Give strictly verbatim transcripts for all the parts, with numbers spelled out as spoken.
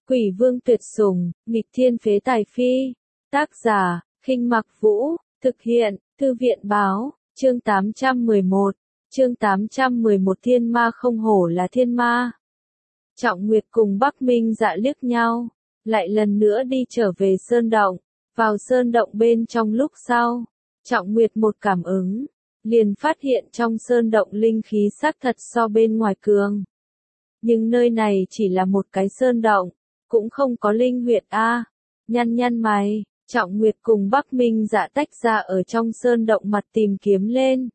Quỷ vương tuyệt sủng, nghịch thiên phế tài phi. Tác giả, Khinh Mặc Vũ, thực hiện, Thư viện báo, chương tám trăm mười một, chương tám trăm mười một thiên ma không hổ là thiên ma. Trọng Nguyệt cùng Bắc Minh Dạ liếc nhau, lại lần nữa đi trở về sơn động, vào sơn động bên trong lúc sau, Trọng Nguyệt một cảm ứng, liền phát hiện trong sơn động linh khí xác thật so bên ngoài cường. Nhưng nơi này chỉ là một cái sơn động, cũng không có linh huyệt a. Nhăn nhăn mày, Trọng Nguyệt cùng Bắc Minh Dạ tách ra ở trong sơn động mặt tìm kiếm lên.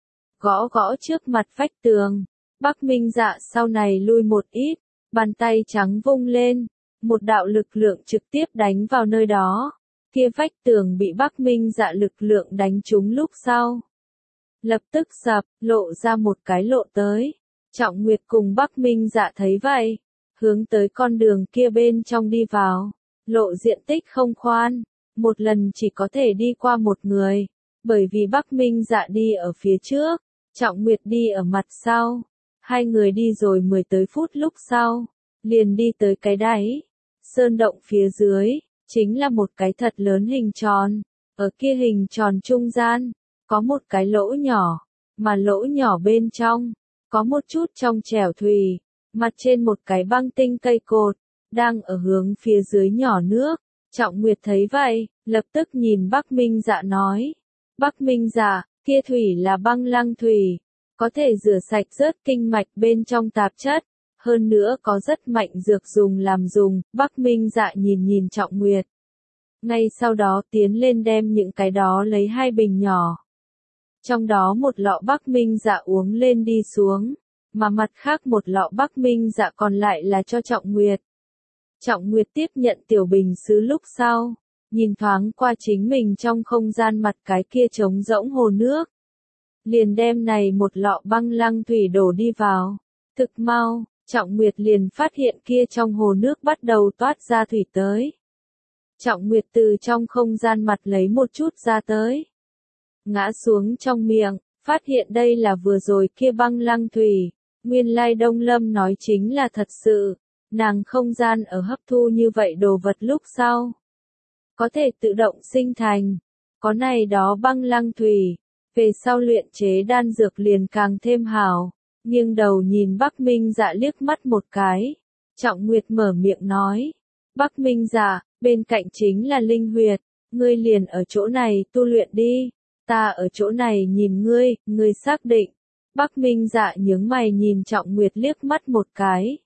Gõ gõ trước mặt vách tường, Bắc Minh Dạ sau này lui một ít, bàn tay trắng vung lên, một đạo lực lượng trực tiếp đánh vào nơi đó. Kia vách tường bị Bắc Minh Dạ lực lượng đánh trúng lúc sau, lập tức sập, lộ ra một cái lộ tới. Trọng Nguyệt cùng Bắc Minh Dạ thấy vậy, hướng tới con đường kia bên trong đi vào. Lộ diện tích không khoan, một lần chỉ có thể đi qua một người, bởi vì Bắc Minh Dạ đi ở phía trước, Trọng Nguyệt đi ở mặt sau. Hai người đi rồi mười tới phút lúc sau, liền đi tới cái đáy. Sơn động phía dưới, chính là một cái thật lớn hình tròn. Ở kia hình tròn trung gian, có một cái lỗ nhỏ, mà lỗ nhỏ bên trong, có một chút trong trẻo thủy, mặt trên một cái băng tinh cây cột, đang ở hướng phía dưới nhỏ nước. Trọng Nguyệt thấy vậy, lập tức nhìn Bắc Minh Dạ nói. Bắc Minh Dạ, kia thủy là băng lăng thủy, có thể rửa sạch rớt kinh mạch bên trong tạp chất, hơn nữa có rất mạnh dược dùng làm dùng. Bắc Minh Dạ nhìn nhìn Trọng Nguyệt, ngay sau đó tiến lên đem những cái đó lấy hai bình nhỏ. Trong đó một lọ Bắc Minh Dạ uống lên đi xuống, mà mặt khác một lọ Bắc Minh Dạ còn lại là cho Trọng Nguyệt. Trọng Nguyệt tiếp nhận tiểu bình sứ lúc sau, nhìn thoáng qua chính mình trong không gian mặt cái kia trống rỗng hồ nước. Liền đem này một lọ băng lăng thủy đổ đi vào. Thực mau, Trọng Nguyệt liền phát hiện kia trong hồ nước bắt đầu toát ra thủy tới. Trọng Nguyệt từ trong không gian mặt lấy một chút ra tới, ngã xuống trong miệng, phát hiện đây là vừa rồi kia băng lăng thủy. Nguyên lai Đông Lâm nói chính là thật sự, nàng không gian ở hấp thu như vậy đồ vật lúc sau, có thể tự động sinh thành, có này đó băng lăng thủy, về sau luyện chế đan dược liền càng thêm hảo. Nghiêng đầu nhìn Bắc Minh Dạ liếc mắt một cái, Trọng Nguyệt mở miệng nói. Bắc Minh Dạ, bên cạnh chính là linh huyệt, ngươi liền ở chỗ này tu luyện đi, ta ở chỗ này nhìn ngươi, ngươi xác định. Bắc Minh Dạ nhướng mày nhìn Trọng Nguyệt liếc mắt một cái.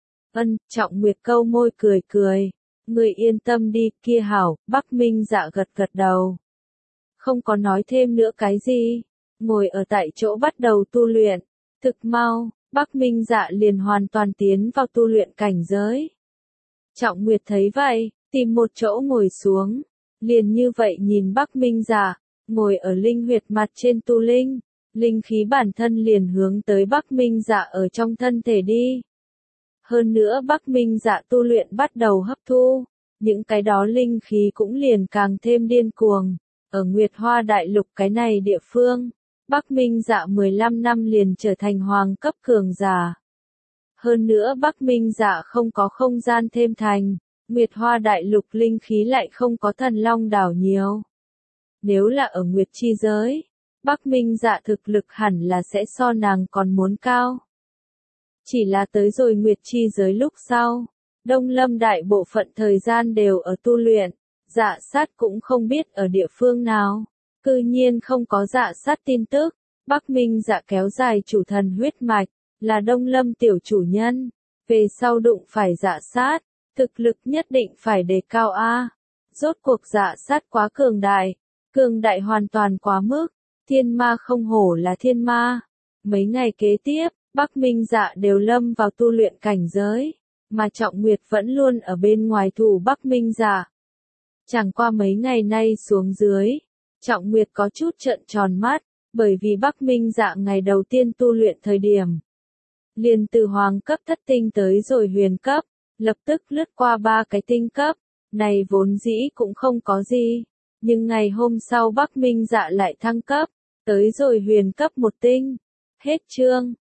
Ân, Trọng Nguyệt câu môi cười cười, ngươi yên tâm đi, kia hảo. Bắc Minh Dạ gật gật đầu, không có nói thêm nữa cái gì, ngồi ở tại chỗ bắt đầu tu luyện. Thực mau, Bắc Minh Dạ liền hoàn toàn tiến vào tu luyện cảnh giới. Trọng Nguyệt thấy vậy, tìm một chỗ ngồi xuống, liền như vậy nhìn Bắc Minh Dạ, ngồi ở linh huyệt mặt trên tu linh, linh khí bản thân liền hướng tới Bắc Minh Dạ ở trong thân thể đi. Hơn nữa Bắc Minh Dạ tu luyện bắt đầu hấp thu, những cái đó linh khí cũng liền càng thêm điên cuồng. Ở Nguyệt Hoa Đại Lục cái này địa phương, Bắc Minh Dạ mười lăm năm liền trở thành hoàng cấp cường giả. Hơn nữa Bắc Minh Dạ không có không gian thêm thành, Nguyệt Hoa Đại Lục linh khí lại không có Thần Long đảo nhiều. Nếu là ở Nguyệt chi giới, Bắc Minh Dạ thực lực hẳn là sẽ so nàng còn muốn cao. Chỉ là tới rồi Nguyệt chi giới lúc sau, Đông Lâm đại bộ phận thời gian đều ở tu luyện, Dạ Sát cũng không biết ở địa phương nào, cư nhiên không có Dạ Sát tin tức. Bắc Minh Dạ kéo dài chủ thần huyết mạch, là Đông Lâm tiểu chủ nhân, về sau đụng phải Dạ Sát, thực lực nhất định phải đề cao a. Rốt cuộc Dạ Sát quá cường đại, cường đại hoàn toàn quá mức, thiên ma không hổ là thiên ma. Mấy ngày kế tiếp, Bắc Minh Dạ đều lâm vào tu luyện cảnh giới, mà Trọng Nguyệt vẫn luôn ở bên ngoài thủ Bắc Minh Dạ. Chẳng qua mấy ngày nay xuống dưới, Trọng Nguyệt có chút trợn tròn mắt, bởi vì Bắc Minh Dạ ngày đầu tiên tu luyện thời điểm, liền từ hoàng cấp thất tinh tới rồi huyền cấp, lập tức lướt qua ba cái tinh cấp, này vốn dĩ cũng không có gì, nhưng ngày hôm sau Bắc Minh Dạ lại thăng cấp, tới rồi huyền cấp một tinh. Hết chương.